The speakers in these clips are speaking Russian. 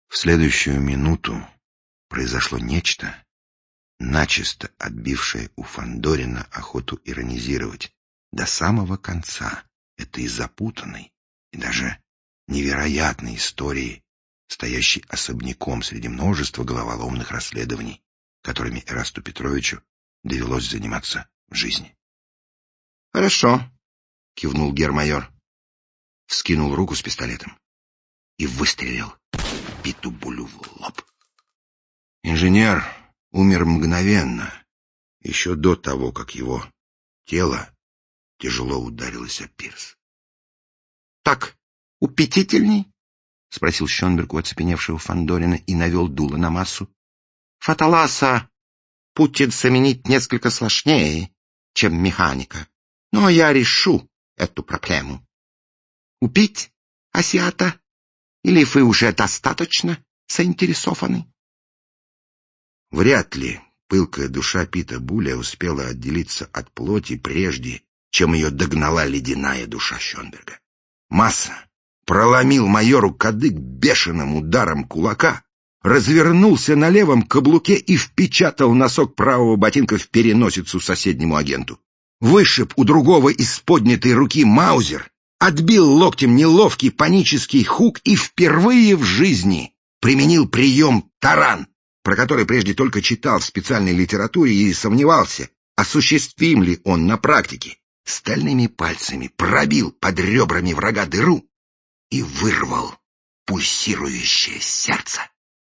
В следующую минуту произошло нечто, начисто отбившее у Фандорина охоту иронизировать до самого конца этой запутанной и даже невероятной истории, стоящей особняком среди множества головоломных расследований, которыми Эрасту Петровичу довелось заниматься в жизни. — Хорошо, — кивнул гермайор, вскинул руку с пистолетом и выстрелил Питубулю в лоб. Инженер умер мгновенно, еще до того, как его тело тяжело ударилось о пирс. — Так упечительней? — спросил Шонберг у оцепеневшего Фандорина и навел дуло на массу. — Фаталаса будет заменить несколько сложнее, чем механика, но я решу эту проблему. Убить азиата? Или вы уже достаточно заинтересованы? Вряд ли пылкая душа Пита Буля успела отделиться от плоти прежде, чем ее догнала ледяная душа Шонберга. Масса проломил майору кадык бешеным ударом кулака, развернулся на левом каблуке и впечатал носок правого ботинка в переносицу соседнему агенту. Вышиб у другого из поднятой руки маузер, отбил локтем неловкий панический хук и впервые в жизни применил прием таран, про который прежде только читал в специальной литературе и сомневался, осуществим ли он на практике. Стальными пальцами пробил под ребрами врага дыру и вырвал пульсирующее сердце.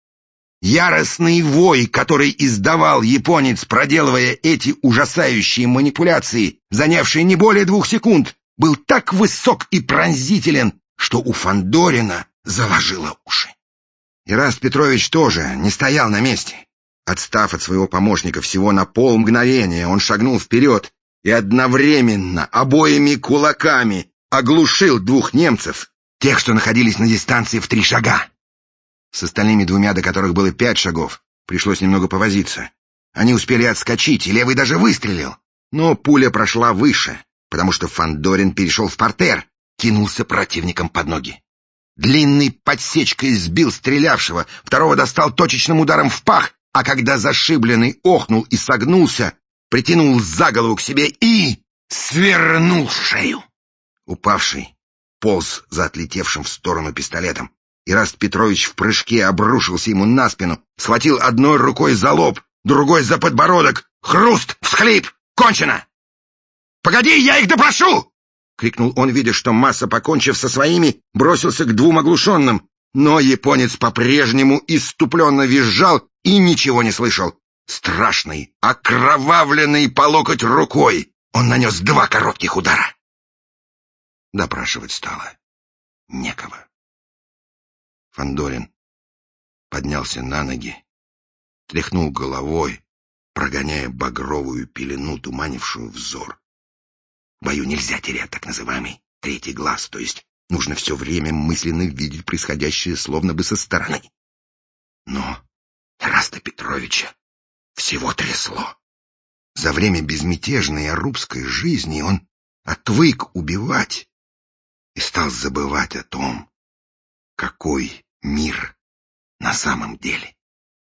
Яростный вой, который издавал японец, проделывая эти ужасающие манипуляции, занявшие не более 2 секунд, был так высок и пронзителен, что у Фандорина заложило уши. Эраст Петрович тоже не стоял на месте. Отстав от своего помощника всего на полмгновения, он шагнул вперед и одновременно обоими кулаками оглушил 2 немцев, тех, что находились на дистанции в 3 шага. С остальными 2, до которых было 5 шагов, пришлось немного повозиться. Они успели отскочить, и левый даже выстрелил. Но пуля прошла выше, потому что Фандорин перешел в партер, кинулся противникам под ноги. Длинной подсечкой сбил стрелявшего, второго достал точечным ударом в пах, а когда зашибленный охнул и согнулся, притянул за голову к себе и свернул шею. Упавший полз за отлетевшим в сторону пистолетом. Эраст Петрович в прыжке обрушился ему на спину, схватил одной рукой за лоб, другой за подбородок. Хруст, всхлип, кончено! — Погоди, я их допрошу! — крикнул он, видя, что Масса, покончив со своими, бросился к 2 оглушенным. Но японец по-прежнему исступленно визжал и ничего не слышал. Страшный, окровавленный по локоть рукой, он нанес 2 коротких удара. Допрашивать стало некого. Фандорин поднялся на ноги, тряхнул головой, прогоняя багровую пелену, туманившую взор. В бою нельзя терять так называемый 3-й глаз, то есть нужно все время мысленно видеть происходящее словно бы со стороны. Но Эраста Петровича всего трясло. За время безмятежной арубской жизни он отвык убивать и стал забывать о том, какой мир на самом деле.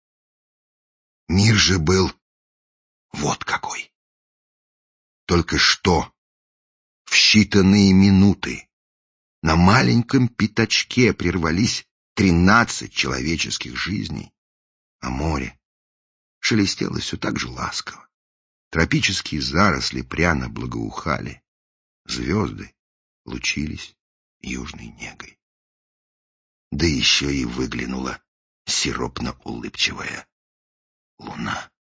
Мир же был вот какой. Только что в считанные минуты на маленьком пятачке прервались 13 человеческих жизней, а море шелестело все так же ласково. Тропические заросли пряно благоухали, звезды лучились южной негой. Да еще и выглянула сиропно-улыбчивая луна.